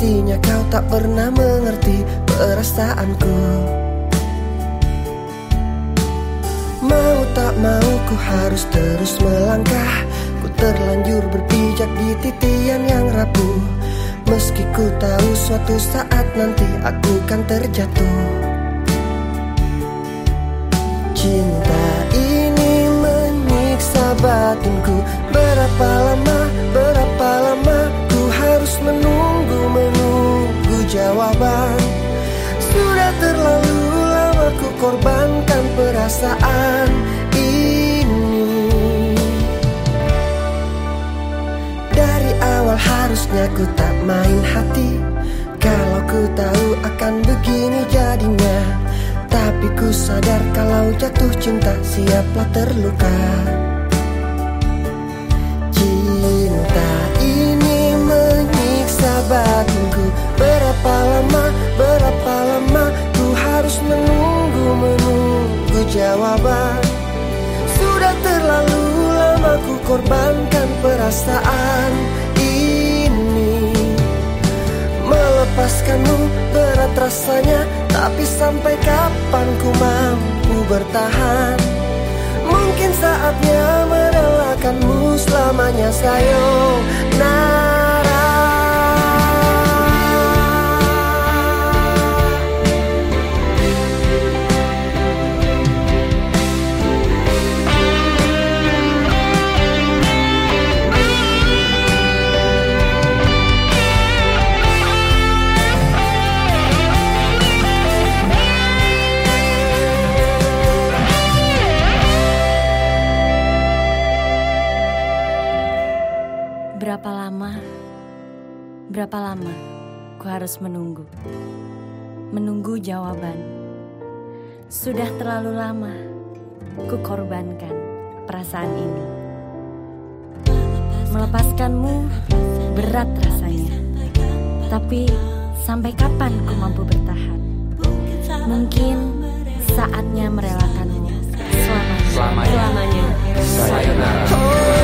Sepertinya kau tak pernah mengerti perasaanku. Mau tak mau ku harus terus melangkah. Ku terlanjur berpijak di titian yang rapuh. Meski ku tahu suatu saat nanti aku kan terjatuh. Cinta ini menyiksa batinku. Berapa lama ku harus menunggu jawaban. Sudah terlalu lama ku korbankan perasaan ini. Dari awal harusnya ku tak main hati. Kalau ku tahu akan begini jadinya. Tapi ku sadar kalau jatuh cinta siaplah terluka. Cinta ini menyiksa batinku. Berapa lama ku harus menunggu jawaban. Sudah terlalu lama ku korbankan perasaan ini. Melepaskanmu berat rasanya, tapi sampai kapan ku mampu bertahan? Mungkin saatnya merelakanmu selamanya, sayonara. Berapa lama ku harus menunggu jawaban. Sudah terlalu lama ku korbankan perasaan ini. Melepaskanmu berat rasanya, tapi sampai kapan ku mampu bertahan? Mungkin saatnya merelakanmu selamanya. Sayonara.